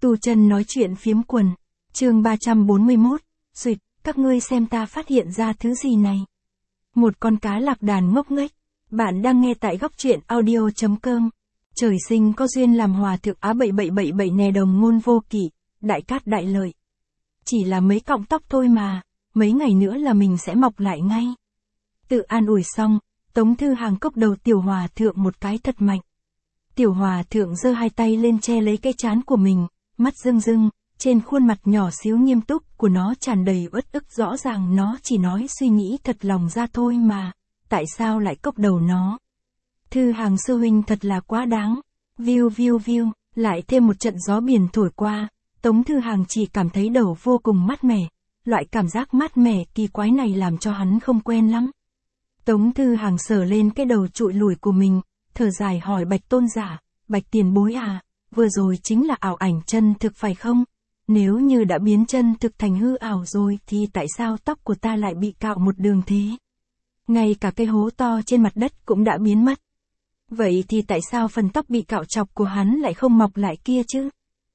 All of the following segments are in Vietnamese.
Tu Chân nói chuyện phiếm quần. Chương 341. Duyệt, các ngươi xem ta phát hiện ra thứ gì này. Một con cá lạc đàn ngốc nghếch. Bạn đang nghe tại góc truyện audio.com. Trời sinh có duyên làm hòa thượng Á 7777 nè, đồng ngôn vô kỵ, đại cát đại lợi. Chỉ là mấy cọng tóc thôi mà, mấy ngày nữa là mình sẽ mọc lại ngay. Tự an ủi xong, Tống Thư Hàng cốc đầu tiểu hòa thượng một cái thật mạnh. Tiểu hòa thượng giơ hai tay lên che lấy cái trán của mình, mắt rưng rưng, trên khuôn mặt nhỏ xíu nghiêm túc của nó tràn đầy uất ức, rõ ràng nó chỉ nói suy nghĩ thật lòng ra thôi mà, tại sao lại cốc đầu nó. Thư Hàng sư huynh thật là quá đáng. Viu viu viu, lại thêm một trận gió biển thổi qua, Tống Thư Hàng chỉ cảm thấy đầu vô cùng mát mẻ. Loại cảm giác mát mẻ kỳ quái này làm cho hắn không quen lắm. Tống Thư Hàng sờ lên cái đầu trụi lủi của mình, thở dài hỏi Bạch tôn giả, Bạch tiền bối à, vừa rồi chính là ảo ảnh chân thực phải không? Nếu như đã biến chân thực thành hư ảo rồi thì tại sao tóc của ta lại bị cạo một đường thế? Ngay cả cái hố to trên mặt đất cũng đã biến mất. Vậy thì tại sao phần tóc bị cạo chọc của hắn lại không mọc lại kia chứ?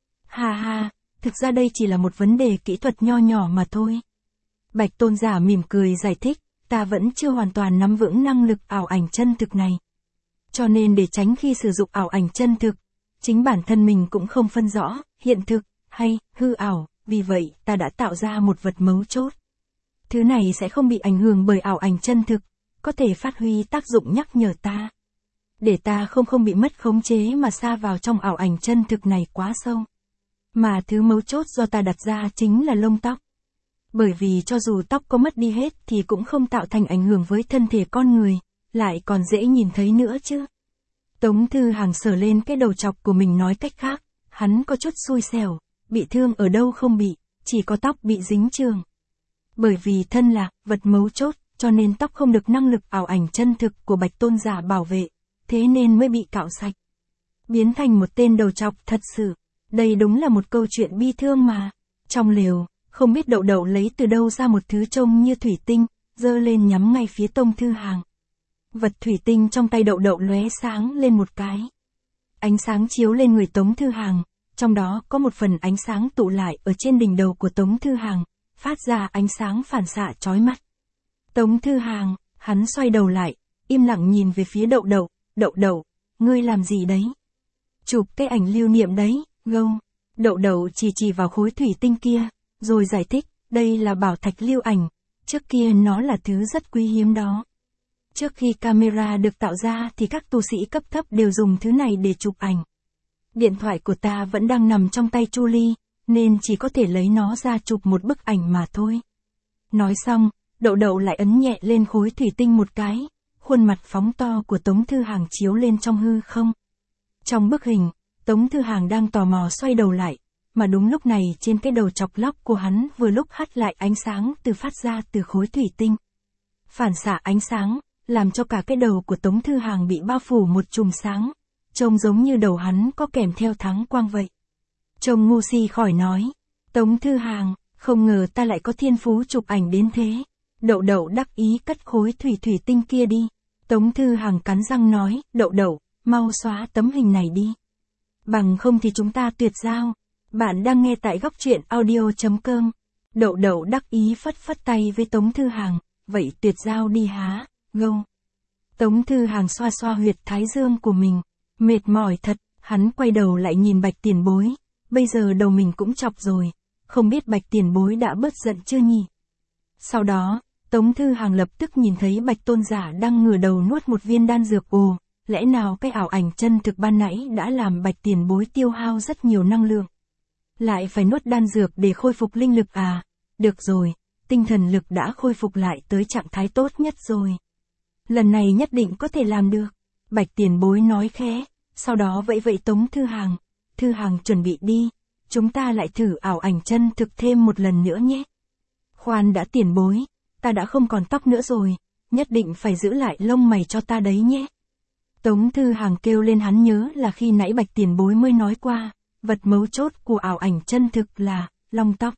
Ha ha, thực ra đây chỉ là một vấn đề kỹ thuật nho nhỏ mà thôi. Bạch tôn giả mỉm cười giải thích, ta vẫn chưa hoàn toàn nắm vững năng lực ảo ảnh chân thực này. Cho nên để tránh khi sử dụng ảo ảnh chân thực, chính bản thân mình cũng không phân rõ, hiện thực, hay, hư ảo, vì vậy ta đã tạo ra một vật mấu chốt. Thứ này sẽ không bị ảnh hưởng bởi ảo ảnh chân thực, có thể phát huy tác dụng nhắc nhở ta. Để ta không bị mất khống chế mà sa vào trong ảo ảnh chân thực này quá sâu. Mà thứ mấu chốt do ta đặt ra chính là lông tóc. Bởi vì cho dù tóc có mất đi hết thì cũng không tạo thành ảnh hưởng với thân thể con người, lại còn dễ nhìn thấy nữa chứ. Tống Thư Hàng sờ lên cái đầu chọc của mình nói cách khác, hắn có chút xui xẻo, bị thương ở đâu không bị, chỉ có tóc bị dính trường. Bởi vì thân là vật mấu chốt, cho nên tóc không được năng lực ảo ảnh chân thực của Bạch tôn giả bảo vệ, thế nên mới bị cạo sạch. Biến thành một tên đầu chọc thật sự. Đây đúng là một câu chuyện bi thương mà. Trong lều, không biết Đậu Đậu lấy từ đâu ra một thứ trông như thủy tinh, giơ lên nhắm ngay phía Tống Thư Hàng. Vật thủy tinh trong tay Đậu Đậu lóe sáng lên một cái. Ánh sáng chiếu lên người Tống Thư Hàng, trong đó có một phần ánh sáng tụ lại ở trên đỉnh đầu của Tống Thư Hàng, phát ra ánh sáng phản xạ chói mắt. Tống Thư Hàng, hắn xoay đầu lại, im lặng nhìn về phía Đậu Đậu, Đậu Đậu, ngươi làm gì đấy? Chụp cái ảnh lưu niệm đấy, gâu. Đậu Đậu chỉ vào khối thủy tinh kia, rồi giải thích, đây là bảo thạch lưu ảnh, trước kia nó là thứ rất quý hiếm đó. Trước khi camera được tạo ra thì các tu sĩ cấp thấp đều dùng thứ này để chụp ảnh. Điện thoại của ta vẫn đang nằm trong tay Chu Ly, nên chỉ có thể lấy nó ra chụp một bức ảnh mà thôi. Nói xong, Đậu Đậu lại ấn nhẹ lên khối thủy tinh một cái, khuôn mặt phóng to của Tống Thư Hàng chiếu lên trong hư không. Trong bức hình, Tống Thư Hàng đang tò mò xoay đầu lại, mà đúng lúc này trên cái đầu chọc lóc của hắn vừa lúc hắt lại ánh sáng phát ra từ khối thủy tinh. Phản xạ ánh sáng, làm cho cả cái đầu của Tống Thư Hàng bị bao phủ một chùm sáng, trông giống như đầu hắn có kèm theo thắng quang vậy. Trông ngu si khỏi nói, Tống Thư Hàng, không ngờ ta lại có thiên phú chụp ảnh đến thế. Đậu Đậu đắc ý cất khối thủy tinh kia đi. Tống Thư Hàng cắn răng nói, Đậu Đậu, mau xóa tấm hình này đi. Bằng không thì chúng ta tuyệt giao. Bạn đang nghe tại góc truyện audio.com. Đậu Đậu đắc ý phất tay với Tống Thư Hàng, vậy tuyệt giao đi há, gâu. Tống Thư Hàng xoa huyệt thái dương của mình, mệt mỏi thật, hắn quay đầu lại nhìn Bạch tiền bối, bây giờ đầu mình cũng chọc rồi, không biết Bạch tiền bối đã bớt giận chưa nhỉ? Sau đó, Tống Thư Hàng lập tức nhìn thấy Bạch tôn giả đang ngửa đầu nuốt một viên đan dược. Ồ, lẽ nào cái ảo ảnh chân thực ban nãy đã làm Bạch tiền bối tiêu hao rất nhiều năng lượng? Lại phải nuốt đan dược để khôi phục linh lực à? Được rồi, tinh thần lực đã khôi phục lại tới trạng thái tốt nhất rồi. Lần này nhất định có thể làm được. Bạch tiền bối nói khẽ, sau đó vẫy Tống Thư Hàng. Thư Hàng chuẩn bị đi, chúng ta lại thử ảo ảnh chân thực thêm một lần nữa nhé. Khoan đã tiền bối, ta đã không còn tóc nữa rồi, nhất định phải giữ lại lông mày cho ta đấy nhé. Tống Thư Hàng kêu lên, hắn nhớ là khi nãy Bạch tiền bối mới nói qua, vật mấu chốt của ảo ảnh chân thực là lông tóc.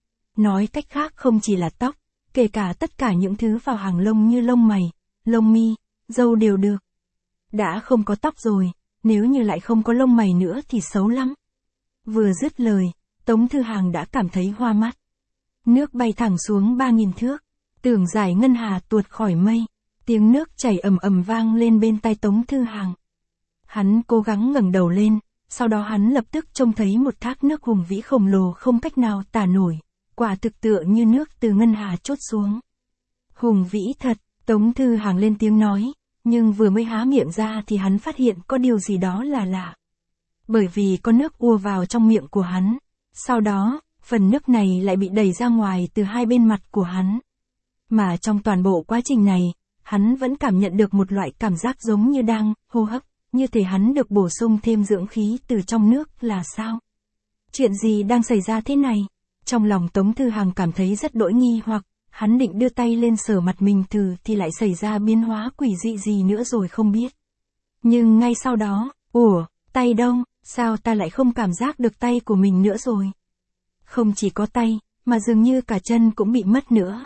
Nói cách khác không chỉ là tóc, kể cả tất cả những thứ vào hàng lông như lông mày, lông mi, râu đều được. Đã không có tóc rồi, nếu như lại không có lông mày nữa thì xấu lắm. Vừa dứt lời, Tống Thư Hàng đã cảm thấy hoa mắt. Nước bay thẳng xuống 3.000 thước, tưởng giải ngân hà tuột khỏi mây, tiếng nước chảy ầm ầm vang lên bên tai Tống Thư Hàng. Hắn cố gắng ngẩng đầu lên, sau đó hắn lập tức trông thấy một thác nước hùng vĩ khổng lồ không cách nào tả nổi, quả thực tựa như nước từ ngân hà trút xuống. Hùng vĩ thật, Tống Thư Hàng lên tiếng nói, nhưng vừa mới há miệng ra thì hắn phát hiện có điều gì đó là lạ. Bởi vì có nước ùa vào trong miệng của hắn, sau đó, phần nước này lại bị đẩy ra ngoài từ hai bên mặt của hắn. Mà trong toàn bộ quá trình này, hắn vẫn cảm nhận được một loại cảm giác giống như đang hô hấp, như thể hắn được bổ sung thêm dưỡng khí từ trong nước là sao? Chuyện gì đang xảy ra thế này? Trong lòng Tống Thư Hàng cảm thấy rất đỗi nghi hoặc, hắn định đưa tay lên sờ mặt mình thử thì lại xảy ra biến hóa quỷ dị gì nữa rồi không biết. Nhưng ngay sau đó, tay đâu, sao ta lại không cảm giác được tay của mình nữa rồi? Không chỉ có tay, mà dường như cả chân cũng bị mất nữa.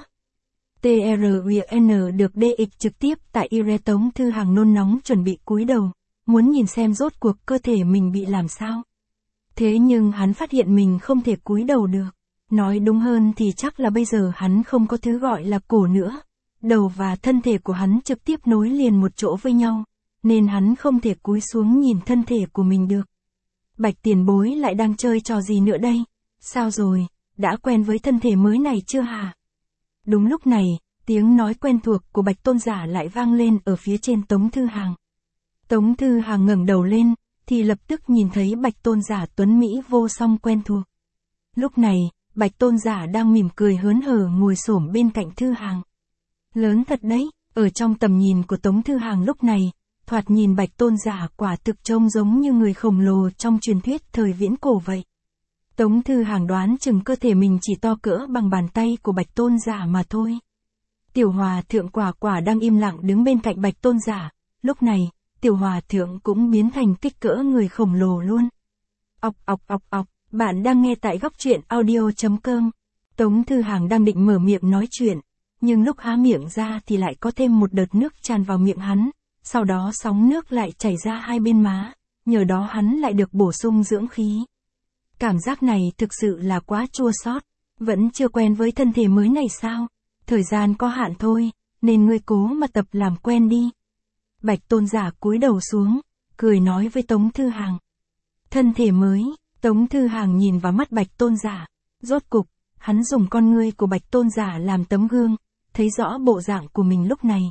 TRUN được DX trực tiếp tại IRE. Tống Thư Hàng nôn nóng chuẩn bị cúi đầu, muốn nhìn xem rốt cuộc cơ thể mình bị làm sao. Thế nhưng hắn phát hiện mình không thể cúi đầu được. Nói đúng hơn thì chắc là bây giờ hắn không có thứ gọi là cổ nữa. Đầu và thân thể của hắn trực tiếp nối liền một chỗ với nhau, nên hắn không thể cúi xuống nhìn thân thể của mình được. Bạch tiền bối lại đang chơi trò gì nữa đây? Sao rồi, đã quen với thân thể mới này chưa hả? Đúng lúc này, tiếng nói quen thuộc của Bạch Tôn Giả lại vang lên ở phía trên Tống Thư Hàng. Tống Thư Hàng ngẩng đầu lên, thì lập tức nhìn thấy Bạch Tôn Giả tuấn Mỹ vô song quen thuộc. Lúc này, Bạch Tôn Giả đang mỉm cười hớn hở ngồi xổm bên cạnh Thư Hàng. Lớn thật đấy, ở trong tầm nhìn của Tống Thư Hàng lúc này, thoạt nhìn Bạch Tôn Giả quả thực trông giống như người khổng lồ trong truyền thuyết thời viễn cổ vậy. Tống Thư Hàng đoán chừng cơ thể mình chỉ to cỡ bằng bàn tay của Bạch Tôn Giả mà thôi. Tiểu Hòa Thượng Quả Quả đang im lặng đứng bên cạnh Bạch Tôn Giả, lúc này, Tiểu Hòa Thượng cũng biến thành kích cỡ người khổng lồ luôn. Ọc ọc ọc ọc, bạn đang nghe tại góc truyện audio.com. Tống Thư Hàng đang định mở miệng nói chuyện, nhưng lúc há miệng ra thì lại có thêm một đợt nước tràn vào miệng hắn, sau đó sóng nước lại chảy ra hai bên má, nhờ đó hắn lại được bổ sung dưỡng khí. Cảm giác này thực sự là quá chua xót, vẫn chưa quen với thân thể mới này sao? Thời gian có hạn thôi, nên ngươi cố mà tập làm quen đi. Bạch Tôn Giả cúi đầu xuống, cười nói với Tống Thư Hàng. Thân thể mới, Tống Thư Hàng nhìn vào mắt Bạch Tôn Giả, rốt cục, hắn dùng con ngươi của Bạch Tôn Giả làm tấm gương, thấy rõ bộ dạng của mình lúc này.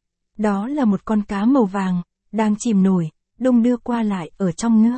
Đó là một con cá màu vàng, đang chìm nổi, đung đưa qua lại ở trong nước.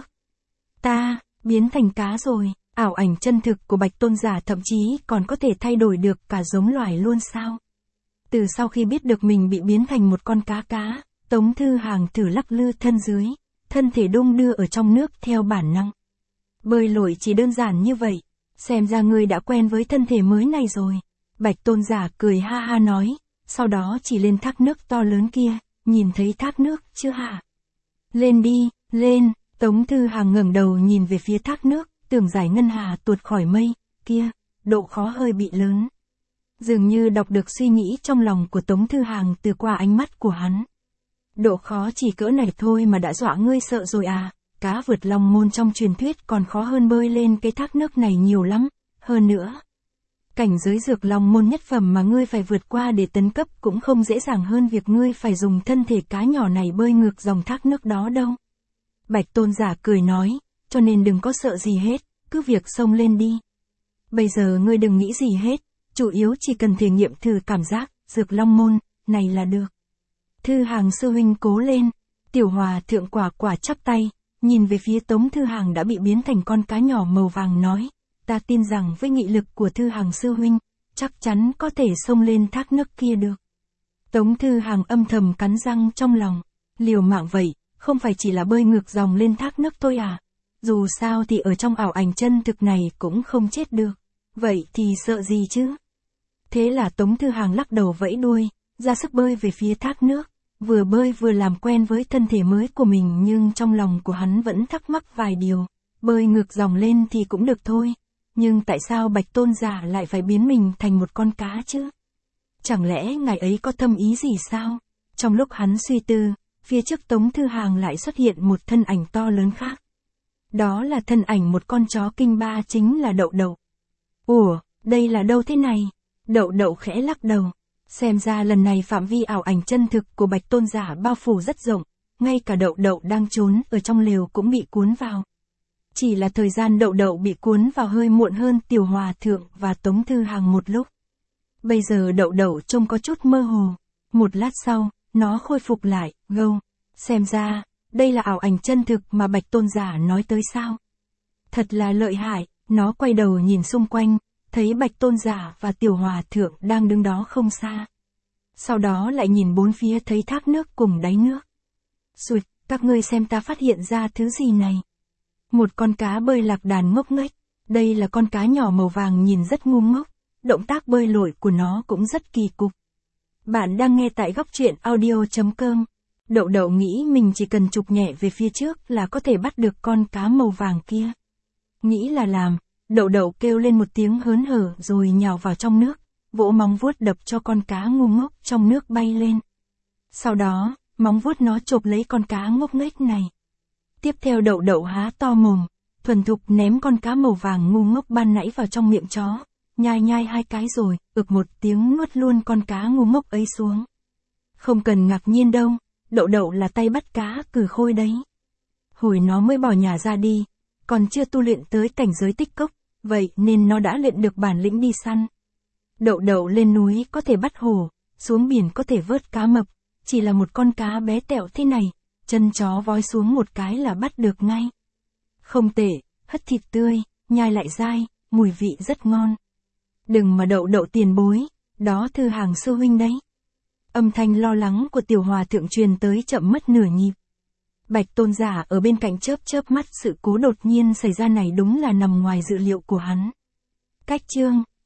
Ta, biến thành cá rồi, ảo ảnh chân thực của Bạch Tôn Giả thậm chí còn có thể thay đổi được cả giống loài luôn sao? Từ sau khi biết được mình bị biến thành một con cá, Tống Thư Hàng thử lắc lư thân dưới, thân thể đung đưa ở trong nước theo bản năng. Bơi lội chỉ đơn giản như vậy, xem ra ngươi đã quen với thân thể mới này rồi. Bạch Tôn Giả cười ha ha nói, sau đó chỉ lên thác nước to lớn kia, nhìn thấy thác nước chưa hả? Lên đi, lên. Tống Thư Hàng ngẩng đầu nhìn về phía thác nước, tưởng giải ngân hà tuột khỏi mây, kia, độ khó hơi bị lớn. Dường như đọc được suy nghĩ trong lòng của Tống Thư Hàng từ qua ánh mắt của hắn. Độ khó chỉ cỡ này thôi mà đã dọa ngươi sợ rồi à? Cá vượt long môn trong truyền thuyết còn khó hơn bơi lên cái thác nước này nhiều lắm, hơn nữa. Cảnh giới dược long môn nhất phẩm mà ngươi phải vượt qua để tấn cấp cũng không dễ dàng hơn việc ngươi phải dùng thân thể cá nhỏ này bơi ngược dòng thác nước đó đâu. Bạch Tôn Giả cười nói, cho nên đừng có sợ gì hết, cứ việc xông lên đi. Bây giờ ngươi đừng nghĩ gì hết, chủ yếu chỉ cần thể nghiệm thử cảm giác, dược long môn, này là được. Thư Hàng sư huynh cố lên. Tiểu Hòa Thượng Quả Quả chắp tay, nhìn về phía Tống Thư Hàng đã bị biến thành con cá nhỏ màu vàng nói, ta tin rằng với nghị lực của Thư Hàng sư huynh, chắc chắn có thể xông lên thác nước kia được. Tống Thư Hàng âm thầm cắn răng trong lòng, liều mạng vậy, không phải chỉ là bơi ngược dòng lên thác nước thôi à? Dù sao thì ở trong ảo ảnh chân thực này cũng không chết được, vậy thì sợ gì chứ? Thế là Tống Thư Hàng lắc đầu vẫy đuôi, ra sức bơi về phía thác nước, vừa bơi vừa làm quen với thân thể mới của mình, nhưng trong lòng của hắn vẫn thắc mắc vài điều. Bơi ngược dòng lên thì cũng được thôi, nhưng tại sao Bạch Tôn Giả lại phải biến mình thành một con cá chứ? Chẳng lẽ ngài ấy có thâm ý gì sao? Trong lúc hắn suy tư, phía trước Tống Thư Hàng lại xuất hiện một thân ảnh to lớn khác. Đó là thân ảnh một con chó kinh ba chính là Đậu Đậu. Ủa, đây là đâu thế này? Đậu Đậu khẽ lắc đầu. Xem ra lần này phạm vi ảo ảnh chân thực của Bạch Tôn giả bao phủ rất rộng, ngay cả Đậu Đậu đang trốn ở trong lều cũng bị cuốn vào. Chỉ là thời gian Đậu Đậu bị cuốn vào hơi muộn hơn Tiểu Hòa Thượng và Tống Thư Hàng một lúc. Bây giờ Đậu Đậu trông có chút mơ hồ. Một lát sau, nó khôi phục lại, gâu. Xem ra, đây là ảo ảnh chân thực mà Bạch Tôn giả nói tới sao? Thật là lợi hại, nó quay đầu nhìn xung quanh, thấy Bạch Tôn giả và Tiểu Hòa Thượng đang đứng đó không xa. Sau đó lại nhìn bốn phía thấy thác nước cùng đáy nước. Xụt, các ngươi xem ta phát hiện ra thứ gì này. Một con cá bơi lạc đàn ngốc nghếch. Đây là con cá nhỏ màu vàng nhìn rất ngu ngốc. Động tác bơi lội của nó cũng rất kỳ cục. Bạn đang nghe tại góc truyện audio.com. Đậu Đậu nghĩ mình chỉ cần chụp nhẹ về phía trước là có thể bắt được con cá màu vàng kia. Nghĩ là làm, Đậu Đậu kêu lên một tiếng hớn hở rồi nhào vào trong nước, vỗ móng vuốt đập cho con cá ngu ngốc trong nước bay lên. Sau đó, móng vuốt nó chộp lấy con cá ngốc nghếch này. Tiếp theo Đậu Đậu há to mồm, thuần thục ném con cá màu vàng ngu ngốc ban nãy vào trong miệng chó, nhai nhai hai cái rồi, ực một tiếng nuốt luôn con cá ngu ngốc ấy xuống. Không cần ngạc nhiên đâu, Đậu Đậu là tay bắt cá cừ khôi đấy. Hồi nó mới bỏ nhà ra đi, còn chưa tu luyện tới cảnh giới tích cốc, vậy nên nó đã luyện được bản lĩnh đi săn. Đậu Đậu lên núi có thể bắt hổ, xuống biển có thể vớt cá mập, chỉ là một con cá bé tẹo thế này, chân chó vói xuống một cái là bắt được ngay. Không tệ, hất thịt tươi, nhai lại dai, mùi vị rất ngon. Đừng mà Đậu Đậu tiền bối, đó Thư Hàng sư huynh đấy. Âm thanh lo lắng của Tiểu Hòa Thượng truyền tới chậm mất nửa nhịp. Bạch Tôn giả ở bên cạnh chớp chớp mắt, sự cố đột nhiên xảy ra này đúng là nằm ngoài dự liệu của hắn. Cách chương